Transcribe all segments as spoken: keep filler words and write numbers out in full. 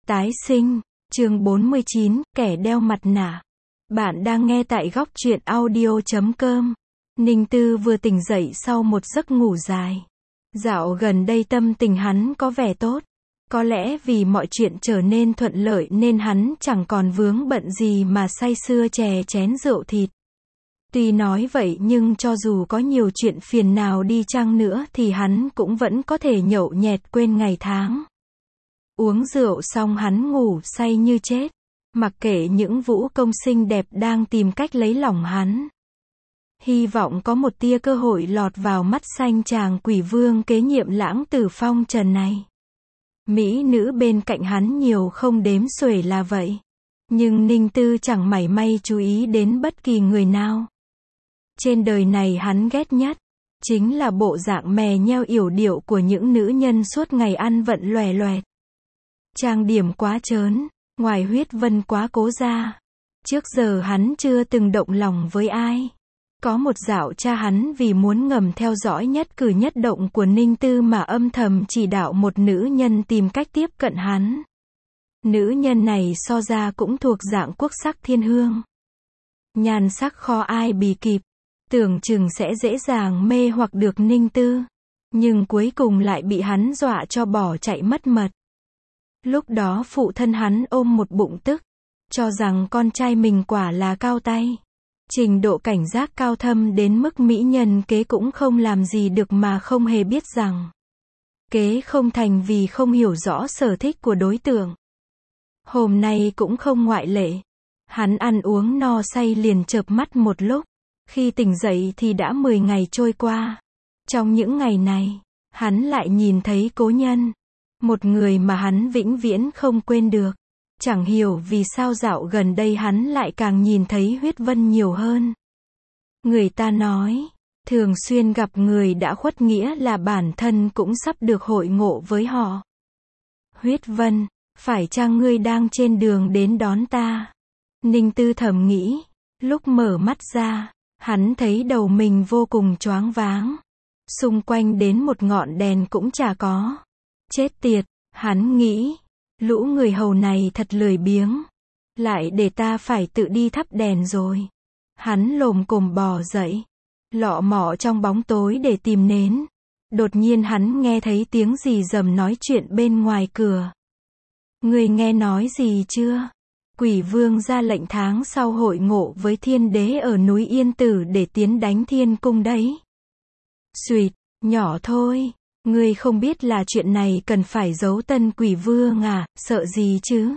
Tái sinh, chương bốn mươi chín, kẻ đeo mặt nạ. Bạn đang nghe tại góc truyện audio chấm com. Ninh Tư vừa tỉnh dậy sau một giấc ngủ dài. Dạo gần đây tâm tình hắn có vẻ tốt. Có lẽ vì mọi chuyện trở nên thuận lợi nên hắn chẳng còn vướng bận gì mà say sưa chè chén rượu thịt. Tuy nói vậy nhưng cho dù có nhiều chuyện phiền nào đi chăng nữa thì hắn cũng vẫn có thể nhậu nhẹt quên ngày tháng. Uống rượu xong hắn ngủ say như chết, mặc kệ những vũ công xinh đẹp đang tìm cách lấy lòng hắn. Hy vọng có một tia cơ hội lọt vào mắt xanh chàng quỷ vương kế nhiệm lãng tử phong trần này. Mỹ nữ bên cạnh hắn nhiều không đếm xuể là vậy. Nhưng Ninh Tư chẳng mảy may chú ý đến bất kỳ người nào. Trên đời này hắn ghét nhất chính là bộ dạng mè nheo yểu điệu của những nữ nhân suốt ngày ăn vận lòe loẹt. Trang điểm quá trớn, ngoài huyết vân quá cố ra. Trước giờ hắn chưa từng động lòng với ai. Có một dạo cha hắn vì muốn ngầm theo dõi nhất cử nhất động của Ninh Tư mà âm thầm chỉ đạo một nữ nhân tìm cách tiếp cận hắn. Nữ nhân này so ra cũng thuộc dạng quốc sắc thiên hương. Nhan sắc khó ai bì kịp, tưởng chừng sẽ dễ dàng mê hoặc được Ninh Tư. Nhưng cuối cùng lại bị hắn dọa cho bỏ chạy mất mật. Lúc đó phụ thân hắn ôm một bụng tức, cho rằng con trai mình quả là cao tay. Trình độ cảnh giác cao thâm đến mức mỹ nhân kế cũng không làm gì được mà không hề biết rằng kế không thành vì không hiểu rõ sở thích của đối tượng. Hôm nay cũng không ngoại lệ. Hắn ăn uống no say liền chợp mắt một lúc. Khi tỉnh dậy thì đã mười ngày trôi qua. Trong những ngày này, hắn lại nhìn thấy cố nhân. Một người mà hắn vĩnh viễn không quên được. Chẳng hiểu vì sao dạo gần đây hắn lại càng nhìn thấy huyết vân nhiều hơn. Người ta nói, thường xuyên gặp người đã khuất nghĩa là bản thân cũng sắp được hội ngộ với họ. Huyết vân, phải chăng ngươi đang trên đường đến đón ta? Ninh Tư thầm nghĩ. Lúc mở mắt ra, hắn thấy đầu mình vô cùng choáng váng. Xung quanh đến một ngọn đèn cũng chả có. Chết tiệt, hắn nghĩ. Lũ người hầu này thật lười biếng. Lại để ta phải tự đi thắp đèn rồi. Hắn lồm cồm bò dậy. Lọ mọ trong bóng tối để tìm nến. Đột nhiên hắn nghe thấy tiếng gì rầm nói chuyện bên ngoài cửa. Người nghe nói gì chưa? Quỷ vương ra lệnh tháng sau hội ngộ với thiên đế ở núi Yên Tử để tiến đánh thiên cung đấy. Xuỵt, nhỏ thôi. Ngươi không biết là chuyện này cần phải giấu tân quỷ vương à, sợ gì chứ?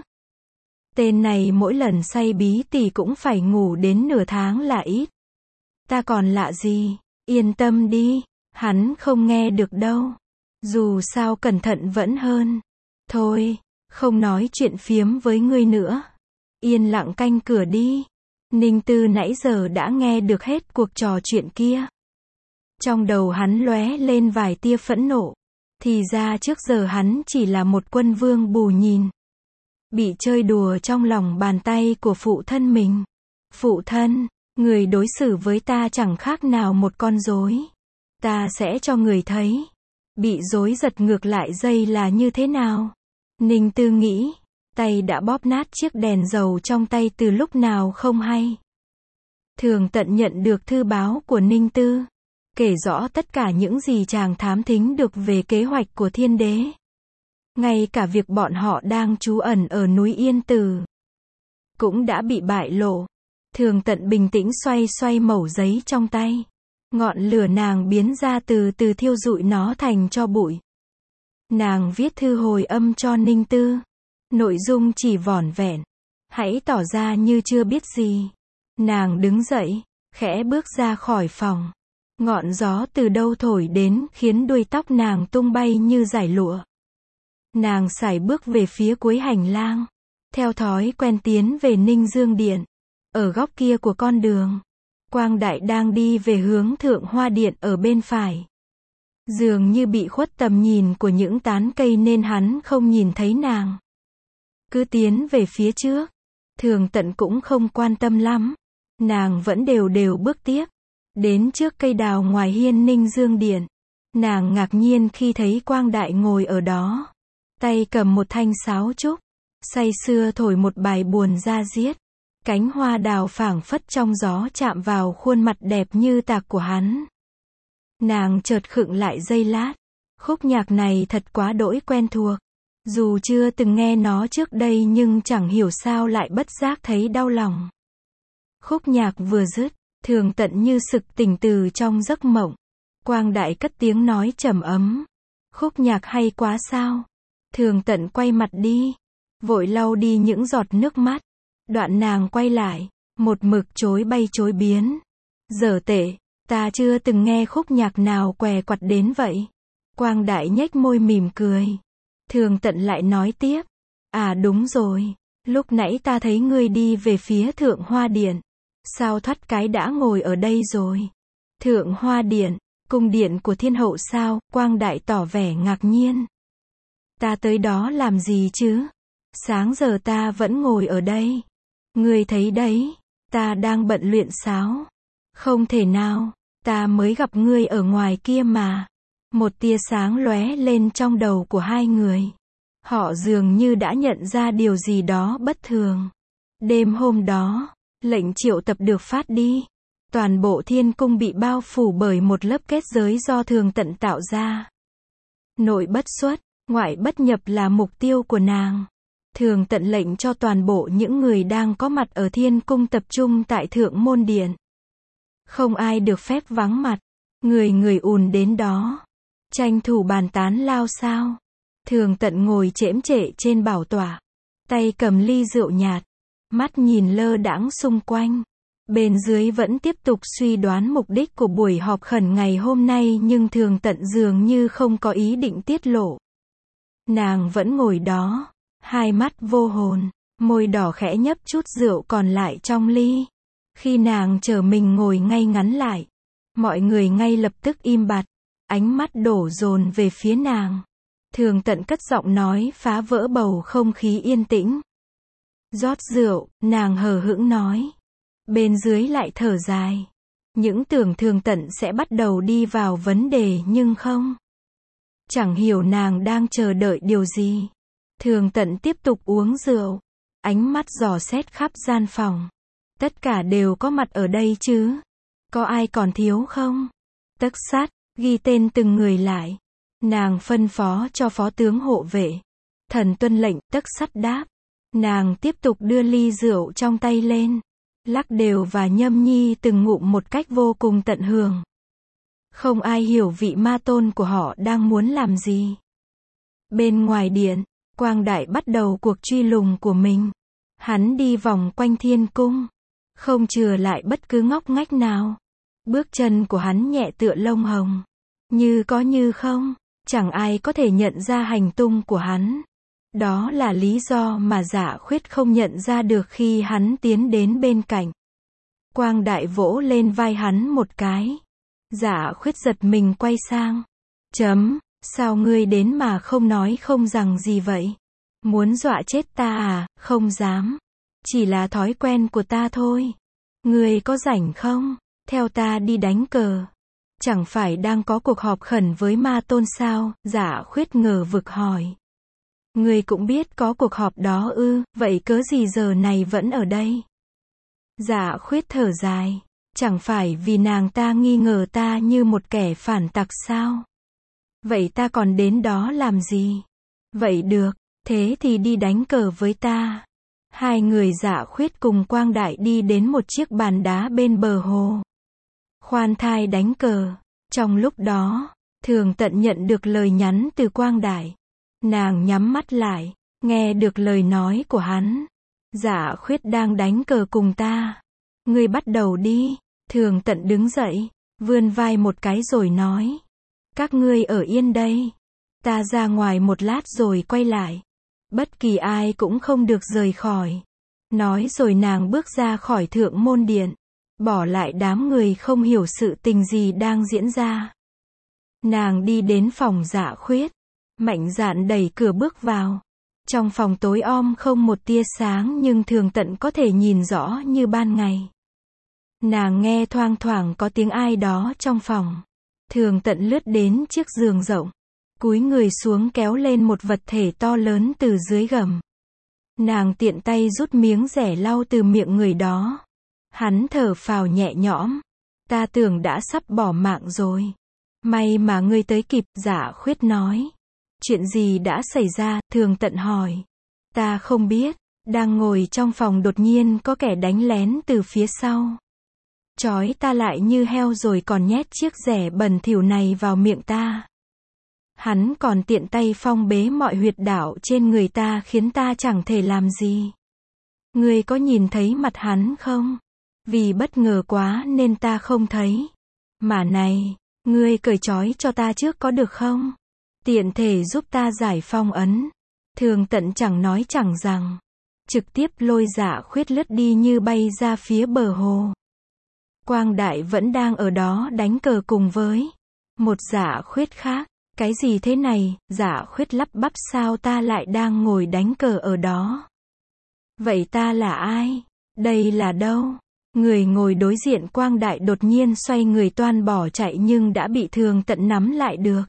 Tên này mỗi lần say bí tỉ cũng phải ngủ đến nửa tháng là ít. Ta còn lạ gì, yên tâm đi, hắn không nghe được đâu. Dù sao cẩn thận vẫn hơn. Thôi, không nói chuyện phiếm với ngươi nữa. Yên lặng canh cửa đi. Ninh Tư nãy giờ đã nghe được hết cuộc trò chuyện kia. Trong đầu hắn lóe lên vài tia phẫn nộ. Thì ra trước giờ hắn chỉ là một quân vương bù nhìn. Bị chơi đùa trong lòng bàn tay của phụ thân mình. Phụ thân, người đối xử với ta chẳng khác nào một con rối. Ta sẽ cho người thấy. Bị rối giật ngược lại dây là như thế nào? Ninh Tư nghĩ. Tay đã bóp nát chiếc đèn dầu trong tay từ lúc nào không hay. Thường Tận nhận được thư báo của Ninh Tư. Kể rõ tất cả những gì chàng thám thính được về kế hoạch của thiên đế. Ngay cả việc bọn họ đang trú ẩn ở núi Yên Tử cũng đã bị bại lộ. Thường Tận bình tĩnh xoay xoay mẩu giấy trong tay. Ngọn lửa nàng biến ra từ từ thiêu rụi nó thành tro bụi. Nàng viết thư hồi âm cho Ninh Tư. Nội dung chỉ vỏn vẹn. Hãy tỏ ra như chưa biết gì. Nàng đứng dậy, khẽ bước ra khỏi phòng. Ngọn gió từ đâu thổi đến khiến đuôi tóc nàng tung bay như dải lụa. Nàng sải bước về phía cuối hành lang. Theo thói quen tiến về Ninh Dương Điện. Ở góc kia của con đường, Quang Đại đang đi về hướng Thượng Hoa Điện ở bên phải. Dường như bị khuất tầm nhìn của những tán cây nên hắn không nhìn thấy nàng. Cứ tiến về phía trước. Thường Tận cũng không quan tâm lắm. Nàng vẫn đều đều bước tiếp. Đến trước cây đào ngoài hiên Ninh Dương Điện. Nàng ngạc nhiên khi thấy Quang Đại ngồi ở đó. Tay cầm một thanh sáo trúc. say sưa thổi một bài buồn da diết. Cánh hoa đào phảng phất trong gió chạm vào khuôn mặt đẹp như tạc của hắn. Nàng chợt khựng lại giây lát. Khúc nhạc này thật quá đỗi quen thuộc. Dù chưa từng nghe nó trước đây nhưng chẳng hiểu sao lại bất giác thấy đau lòng. Khúc nhạc vừa dứt, Thường Tận như sực tỉnh từ trong giấc mộng. Quang Đại cất tiếng nói trầm ấm. Khúc nhạc hay quá sao? Thường Tận quay mặt đi, vội lau đi những giọt nước mắt. Đoạn nàng quay lại, một mực chối bay chối biến. Dở tệ, ta chưa từng nghe khúc nhạc nào què quặt đến vậy. Quang Đại nhếch môi mỉm cười. Thường Tận lại nói tiếp. À đúng rồi, lúc nãy ta thấy ngươi đi về phía Thượng Hoa Điện. Sao thoát cái đã ngồi ở đây rồi? Thượng Hoa Điện, cung điện của thiên hậu sao? Quang Đại tỏ vẻ ngạc nhiên. Ta tới đó làm gì chứ? Sáng giờ ta vẫn ngồi ở đây. Ngươi thấy đấy, ta đang bận luyện sáo. Không thể nào, ta mới gặp ngươi ở ngoài kia mà. Một tia sáng lóe lên trong đầu của hai người. Họ dường như đã nhận ra điều gì đó bất thường. Đêm hôm đó, lệnh triệu tập được phát đi. Toàn bộ thiên cung bị bao phủ bởi một lớp kết giới do Thường Tận tạo ra. Nội bất xuất, ngoại bất nhập là mục tiêu của nàng. Thường Tận lệnh cho toàn bộ những người đang có mặt ở thiên cung tập trung tại Thượng Môn Điện. Không ai được phép vắng mặt. Người người ùn đến đó. Tranh thủ bàn tán lao sao. Thường Tận ngồi chễm trệ trên bảo tọa. Tay cầm ly rượu nhạt. Mắt nhìn lơ đãng xung quanh. Bên dưới vẫn tiếp tục suy đoán mục đích của buổi họp khẩn ngày hôm nay nhưng Thường Tận dường như không có ý định tiết lộ. Nàng vẫn ngồi đó. Hai mắt vô hồn. Môi đỏ khẽ nhấp chút rượu còn lại trong ly. Khi nàng chờ mình ngồi ngay ngắn lại. Mọi người ngay lập tức im bặt. Ánh mắt đổ dồn về phía nàng. Thường Tận cất giọng nói phá vỡ bầu không khí yên tĩnh. Rót rượu, nàng hờ hững nói. Bên dưới lại thở dài. Những tưởng Thường Tận sẽ bắt đầu đi vào vấn đề nhưng không. Chẳng hiểu nàng đang chờ đợi điều gì. Thường Tận tiếp tục uống rượu. Ánh mắt dò xét khắp gian phòng. Tất cả đều có mặt ở đây chứ. Có ai còn thiếu không? Tấc sắt, ghi tên từng người lại. Nàng phân phó cho phó tướng hộ vệ. Thần tuân lệnh, tấc sắt đáp. Nàng tiếp tục đưa ly rượu trong tay lên. Lắc đều và nhâm nhi từng ngụm một cách vô cùng tận hưởng. Không ai hiểu vị ma tôn của họ đang muốn làm gì. Bên ngoài điện, Quang Đại bắt đầu cuộc truy lùng của mình. Hắn đi vòng quanh thiên cung. Không chừa lại bất cứ ngóc ngách nào. Bước chân của hắn nhẹ tựa lông hồng. Như có như không. Chẳng ai có thể nhận ra hành tung của hắn. Đó là lý do mà Dạ Khuyết không nhận ra được khi hắn tiến đến bên cạnh. Quang Đại vỗ lên vai hắn một cái. Dạ Khuyết giật mình quay sang. Chấm, sao ngươi đến mà không nói không rằng gì vậy? Muốn dọa chết ta à? Không dám. Chỉ là thói quen của ta thôi. Ngươi có rảnh không? Theo ta đi đánh cờ. Chẳng phải đang có cuộc họp khẩn với ma tôn sao? Dạ Khuyết ngờ vực hỏi. Ngươi cũng biết có cuộc họp đó ư, vậy cớ gì giờ này vẫn ở đây? Dạ Khuyết thở dài. Chẳng phải vì nàng ta nghi ngờ ta như một kẻ phản tặc sao? Vậy ta còn đến đó làm gì? Vậy được, thế thì đi đánh cờ với ta. Hai người Dạ Khuyết cùng Quang Đại đi đến một chiếc bàn đá bên bờ hồ. Khoan thai đánh cờ. Trong lúc đó, Thường Tận nhận được lời nhắn từ Quang Đại. Nàng nhắm mắt lại, nghe được lời nói của hắn. Dạ Khuyết đang đánh cờ cùng ta. Ngươi bắt đầu đi. Thường Tận đứng dậy, vươn vai một cái rồi nói. Các ngươi ở yên đây. Ta ra ngoài một lát rồi quay lại. Bất kỳ ai cũng không được rời khỏi. Nói rồi nàng bước ra khỏi Thượng Môn Điện. Bỏ lại đám người không hiểu sự tình gì đang diễn ra. Nàng đi đến phòng Dạ Khuyết. Mạnh dạn đẩy cửa bước vào. Trong phòng tối om không một tia sáng nhưng Thường Tận có thể nhìn rõ như ban ngày. Nàng nghe thoang thoảng có tiếng ai đó trong phòng. Thường Tận lướt đến chiếc giường rộng. Cúi người xuống kéo lên một vật thể to lớn từ dưới gầm. Nàng tiện tay rút miếng rẻ lau từ miệng người đó. Hắn thở phào nhẹ nhõm. Ta tưởng đã sắp bỏ mạng rồi. May mà ngươi tới kịp, Dạ Khuyết nói. Chuyện gì đã xảy ra, Thường Tận hỏi. Ta không biết, đang ngồi trong phòng đột nhiên có kẻ đánh lén từ phía sau. Trói ta lại như heo rồi còn nhét chiếc rẻ bẩn thỉu này vào miệng ta. Hắn còn tiện tay phong bế mọi huyệt đạo trên người ta khiến ta chẳng thể làm gì. Ngươi có nhìn thấy mặt hắn không? Vì bất ngờ quá nên ta không thấy. Mà này, ngươi cởi trói cho ta trước có được không? Tiện thể giúp ta giải phong ấn. Thường Tận chẳng nói chẳng rằng. Trực tiếp lôi Dạ Khuyết lướt đi như bay ra phía bờ hồ. Quang Đại vẫn đang ở đó đánh cờ cùng với một Dạ Khuyết khác. Cái gì thế này? Dạ Khuyết lắp bắp, sao ta lại đang ngồi đánh cờ ở đó? Vậy ta là ai? Đây là đâu? Người ngồi đối diện Quang Đại đột nhiên xoay người toan bỏ chạy nhưng đã bị Thường Tận nắm lại được.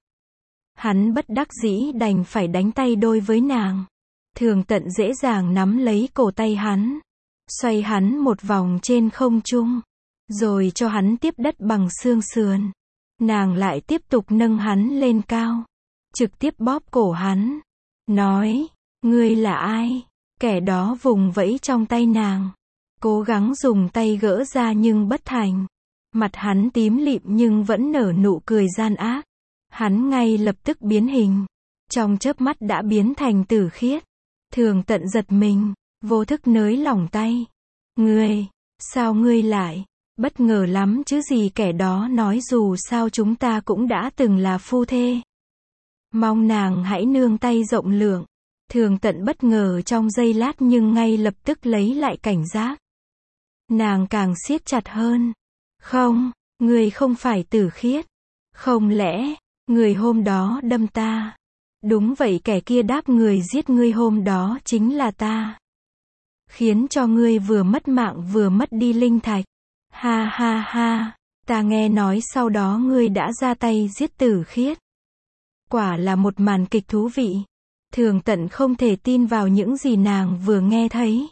Hắn bất đắc dĩ đành phải đánh tay đôi với nàng. Thường Tận dễ dàng nắm lấy cổ tay hắn, xoay hắn một vòng trên không trung, rồi cho hắn tiếp đất bằng xương sườn. Nàng lại tiếp tục nâng hắn lên cao, trực tiếp bóp cổ hắn, nói, ngươi là ai? Kẻ đó vùng vẫy trong tay nàng, cố gắng dùng tay gỡ ra nhưng bất thành. Mặt hắn tím lịm nhưng vẫn nở nụ cười gian ác. Hắn ngay lập tức biến hình, trong chớp mắt đã biến thành Tử Khiết. Thường Tận giật mình, vô thức nới lỏng tay. Ngươi, sao ngươi lại? Bất ngờ lắm chứ gì, kẻ đó nói dù sao chúng ta cũng đã từng là phu thê. Mong nàng hãy nương tay rộng lượng. Thường Tận bất ngờ trong giây lát nhưng ngay lập tức lấy lại cảnh giác. Nàng càng siết chặt hơn. Không, ngươi không phải Tử Khiết. Không lẽ, người hôm đó đâm ta? Đúng vậy, kẻ kia đáp, người giết ngươi hôm đó chính là ta. Khiến cho ngươi vừa mất mạng vừa mất đi linh thạch. Ha ha ha, ta nghe nói sau đó ngươi đã ra tay giết Tử Khiết. Quả là một màn kịch thú vị. Thường Tận không thể tin vào những gì nàng vừa nghe thấy.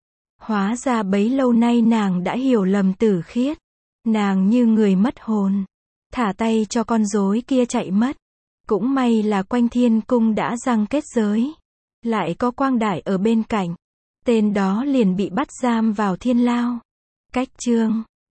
Hóa ra bấy lâu nay nàng đã hiểu lầm Tử Khiết. Nàng như người mất hồn, thả tay cho con rối kia chạy mất. Cũng may là quanh Thiên Cung đã răng kết giới, lại có Quang Đại ở bên cạnh. Tên đó liền bị bắt giam vào thiên lao. Cách chương